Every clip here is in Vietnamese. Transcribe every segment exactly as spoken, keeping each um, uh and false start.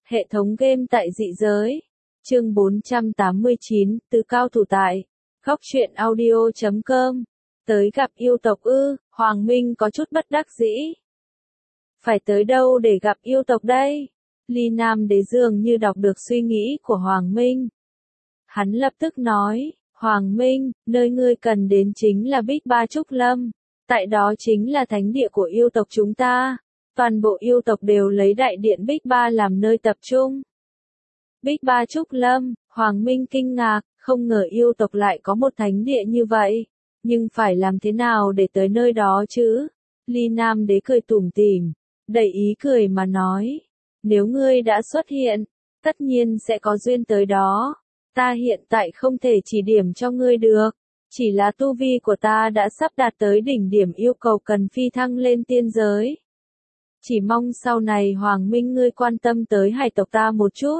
Hệ thống game tại dị giới. Chương bốn trăm tám mươi chín, từ cao thủ tại góc truyện audio chấm com. Tới gặp yêu tộc ư? Hoàng Minh có chút bất đắc dĩ. Phải tới đâu để gặp yêu tộc đây? Ly Nam Đế dường như đọc được suy nghĩ của Hoàng Minh. Hắn lập tức nói, Hoàng Minh, nơi ngươi cần đến chính là Bích Ba Trúc Lâm. Tại đó chính là thánh địa của yêu tộc chúng ta. Toàn bộ yêu tộc đều lấy đại điện Bích Ba làm nơi tập trung. Bích Ba Trúc Lâm, Hoàng Minh kinh ngạc, không ngờ yêu tộc lại có một thánh địa như vậy. Nhưng phải làm thế nào để tới nơi đó chứ? Ly Nam Đế cười tủm tỉm, đầy ý cười mà nói. Nếu ngươi đã xuất hiện, tất nhiên sẽ có duyên tới đó. Ta hiện tại không thể chỉ điểm cho ngươi được. Chỉ là tu vi của ta đã sắp đạt tới đỉnh điểm yêu cầu cần phi thăng lên tiên giới. Chỉ mong sau này Hoàng Minh ngươi quan tâm tới hải tộc ta một chút.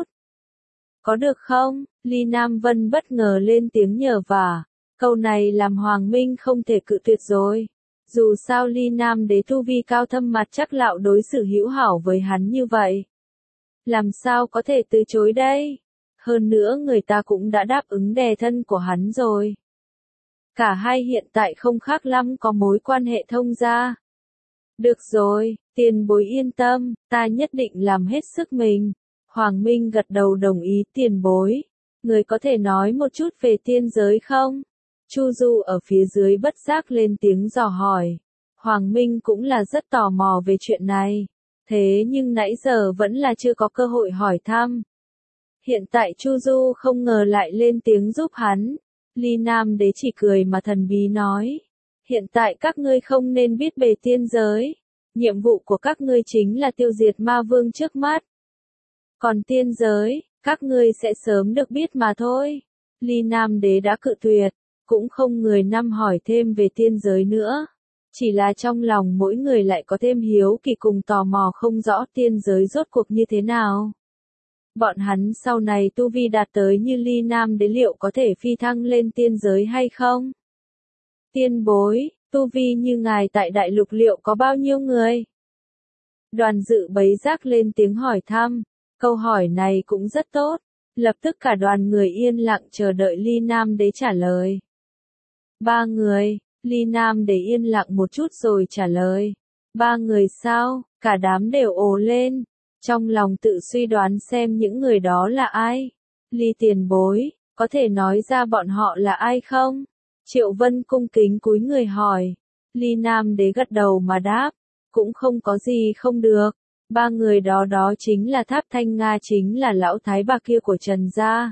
Có được không? Ly Nam Vân bất ngờ lên tiếng nhờ vả. Câu này làm Hoàng Minh không thể cự tuyệt rồi. Dù sao Ly Nam Đế tu vi cao thâm mặt chắc lão đối xử hữu hảo với hắn như vậy. Làm sao có thể từ chối đây? Hơn nữa người ta cũng đã đáp ứng đè thân của hắn rồi. Cả hai hiện tại không khác lắm có mối quan hệ thông gia. Được rồi, tiền bối yên tâm, ta nhất định làm hết sức mình. Hoàng Minh gật đầu đồng ý. Tiền bối, người có thể nói một chút về tiên giới không? Chu Du ở phía dưới bất giác lên tiếng dò hỏi. Hoàng Minh cũng là rất tò mò về chuyện này. Thế nhưng nãy giờ vẫn là chưa có cơ hội hỏi thăm. Hiện tại Chu Du không ngờ lại lên tiếng giúp hắn. Ly Nam Đế chỉ cười mà thần bí nói. Hiện tại các ngươi không nên biết về tiên giới. Nhiệm vụ của các ngươi chính là tiêu diệt ma vương trước mắt. Còn tiên giới, các ngươi sẽ sớm được biết mà thôi. Ly Nam Đế đã cự tuyệt, cũng không người năm hỏi thêm về tiên giới nữa. Chỉ là trong lòng mỗi người lại có thêm hiếu kỳ cùng tò mò không rõ tiên giới rốt cuộc như thế nào. Bọn hắn sau này tu vi đạt tới như Ly Nam Đế liệu có thể phi thăng lên tiên giới hay không? Tiên bối, tu vi như ngài tại đại lục liệu có bao nhiêu người? Đoàn Dự bấy giác lên tiếng hỏi thăm. Câu hỏi này cũng rất tốt. Lập tức cả đoàn người yên lặng chờ đợi Ly Nam Đế trả lời. Ba người. Ly Nam Đế yên lặng một chút rồi trả lời. Ba người sao? Cả đám đều ồ lên. Trong lòng tự suy đoán xem những người đó là ai. Ly tiền bối, có thể nói ra bọn họ là ai không? Triệu Vân cung kính cúi người hỏi. Ly Nam Đế gật đầu mà đáp. Cũng không có gì không được. Ba người đó đó chính là Tháp Thanh Nga, chính là lão thái bà kia của Trần gia.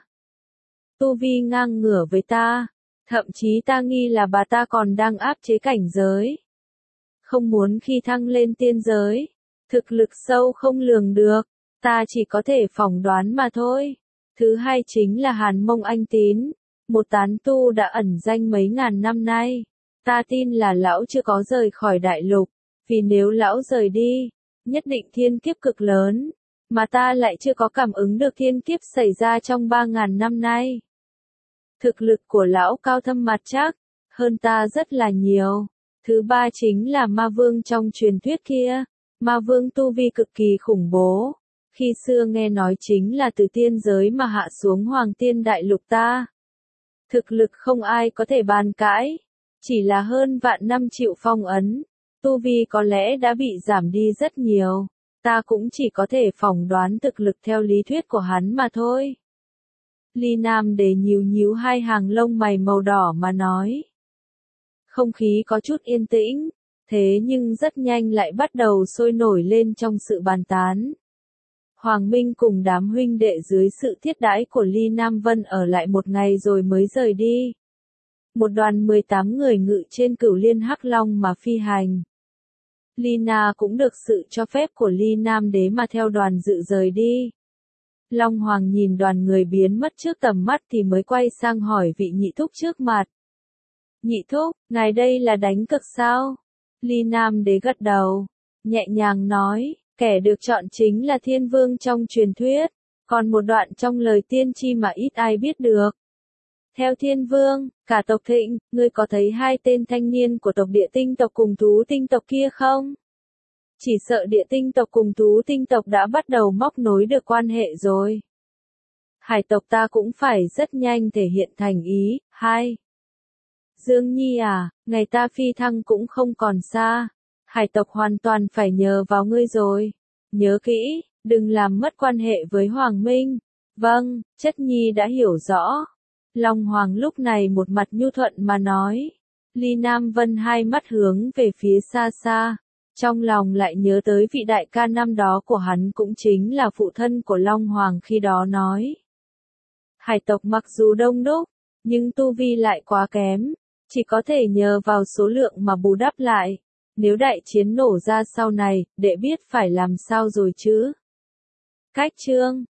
Tu vi ngang ngửa với ta. Thậm chí ta nghi là bà ta còn đang áp chế cảnh giới. Không muốn khi thăng lên tiên giới. Thực lực sâu không lường được. Ta chỉ có thể phỏng đoán mà thôi. Thứ hai chính là Hàn Mông Anh Tín. Một tán tu đã ẩn danh mấy ngàn năm nay. Ta tin là lão chưa có rời khỏi đại lục. Vì nếu lão rời đi, nhất định thiên kiếp cực lớn. Mà ta lại chưa có cảm ứng được thiên kiếp xảy ra trong ba ngàn năm nay. Thực lực của lão cao thâm mặt chắc, hơn ta rất là nhiều. Thứ ba chính là ma vương trong truyền thuyết kia. Ma vương tu vi cực kỳ khủng bố. Khi xưa nghe nói chính là từ tiên giới mà hạ xuống Hoàng Tiên Đại Lục ta. Thực lực không ai có thể bàn cãi. Chỉ là hơn vạn năm chịu phong ấn. Tu vi có lẽ đã bị giảm đi rất nhiều. Ta cũng chỉ có thể phỏng đoán thực lực theo lý thuyết của hắn mà thôi. Ly Nam Đế nhíu nhíu hai hàng lông mày màu đỏ mà nói. Không khí có chút yên tĩnh. Thế nhưng rất nhanh lại bắt đầu sôi nổi lên trong sự bàn tán. Hoàng Minh cùng đám huynh đệ dưới sự thiết đãi của Ly Nam Vân ở lại một ngày rồi mới rời đi. Một đoàn mười tám người ngự trên Cửu Liên Hắc Long mà phi hành. Ly Na cũng được sự cho phép của Ly Nam Đế mà theo đoàn Dự rời đi. Long Hoàng nhìn đoàn người biến mất trước tầm mắt thì mới quay sang hỏi vị nhị thúc trước mặt. Nhị thúc, ngài đây là đánh cược sao? Ly Nam Đế gật đầu, nhẹ nhàng nói, kẻ được chọn chính là thiên vương trong truyền thuyết, còn một đoạn trong lời tiên tri mà ít ai biết được. Theo thiên vương, cả tộc Thịnh, ngươi có thấy hai tên thanh niên của tộc Địa Tinh tộc cùng Thú Tinh tộc kia không? Chỉ sợ địa tinh tộc cùng thú tinh tộc đã bắt đầu móc nối được quan hệ rồi. Hải tộc ta cũng phải rất nhanh thể hiện thành ý. Hai. Dương Nhi à, ngày ta phi thăng cũng không còn xa. Hải tộc hoàn toàn phải nhờ vào ngươi rồi. Nhớ kỹ, đừng làm mất quan hệ với Hoàng Minh. Vâng, chất nhi đã hiểu rõ. Long Hoàng lúc này một mặt nhu thuận mà nói. Ly Nam Vân hai mắt hướng về phía xa xa. Trong lòng lại nhớ tới vị đại ca năm đó của hắn cũng chính là phụ thân của Long Hoàng khi đó nói. Hải tộc mặc dù đông đúc, nhưng tu vi lại quá kém. Chỉ có thể nhờ vào số lượng mà bù đắp lại. Nếu đại chiến nổ ra sau này, đệ biết phải làm sao rồi chứ. Cách chương